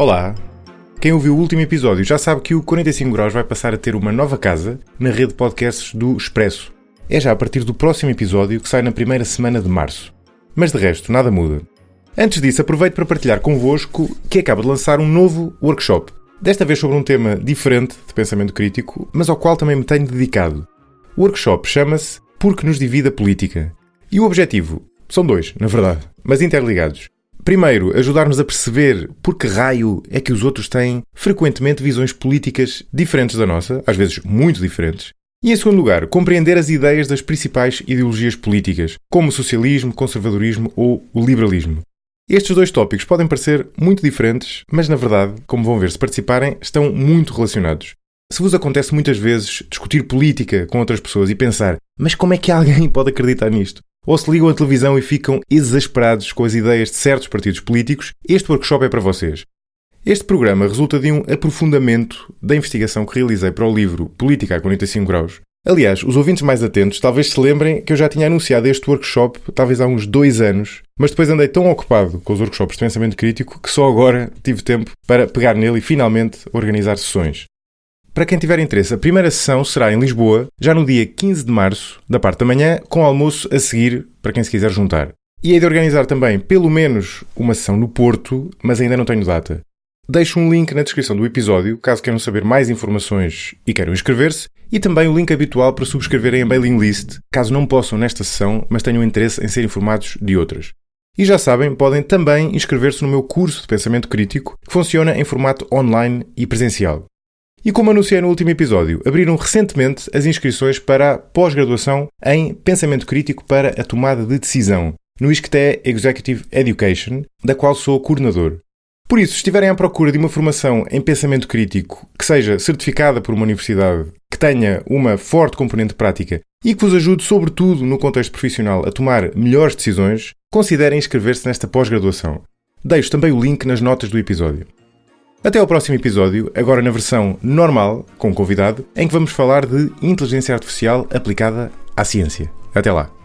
Olá! Quem ouviu o último episódio já sabe que o 45 Graus vai passar a ter uma nova casa na rede de podcasts do Expresso. É já a partir do próximo episódio, que sai na primeira semana de março. Mas de resto, nada muda. Antes disso, aproveito para partilhar convosco que acaba de lançar um novo workshop. Desta vez sobre um tema diferente de pensamento crítico, mas ao qual também me tenho dedicado. O workshop chama-se Porque nos divide a política. E o objetivo são dois, na verdade, mas interligados. Primeiro, ajudar-nos a perceber por que raio é que os outros têm frequentemente visões políticas diferentes da nossa, às vezes muito diferentes. E em segundo lugar, compreender as ideias das principais ideologias políticas, como o socialismo, conservadorismo ou o liberalismo. Estes dois tópicos podem parecer muito diferentes, mas na verdade, como vão ver se participarem, estão muito relacionados. Se vos acontece muitas vezes discutir política com outras pessoas e pensar, mas como é que alguém pode acreditar nisto? Ou se ligam à televisão e ficam exasperados com as ideias de certos partidos políticos, este workshop é para vocês. Este programa resulta de um aprofundamento da investigação que realizei para o livro Política a 45 Graus. Aliás, os ouvintes mais atentos talvez se lembrem que eu já tinha anunciado este workshop talvez há uns 2 anos, mas depois andei tão ocupado com os workshops de pensamento crítico que só agora tive tempo para pegar nele e finalmente organizar sessões. Para quem tiver interesse, a primeira sessão será em Lisboa, já no dia 15 de março, da parte da manhã, com almoço a seguir, para quem se quiser juntar. E hei de organizar também, pelo menos, uma sessão no Porto, mas ainda não tenho data. Deixo um link na descrição do episódio, caso queiram saber mais informações e queiram inscrever-se, e também o link habitual para subscreverem a mailing list, caso não possam nesta sessão, mas tenham interesse em ser informados de outras. E já sabem, podem também inscrever-se no meu curso de pensamento crítico, que funciona em formato online e presencial. E como anunciei no último episódio, abriram recentemente as inscrições para a pós-graduação em Pensamento Crítico para a Tomada de Decisão, no ISCTE Executive Education, da qual sou coordenador. Por isso, se estiverem à procura de uma formação em pensamento crítico que seja certificada por uma universidade, que tenha uma forte componente prática e que vos ajude, sobretudo no contexto profissional, a tomar melhores decisões, considerem inscrever-se nesta pós-graduação. Deixo também o link nas notas do episódio. Até ao próximo episódio, agora na versão normal, com um convidado, em que vamos falar de inteligência artificial aplicada à ciência. Até lá!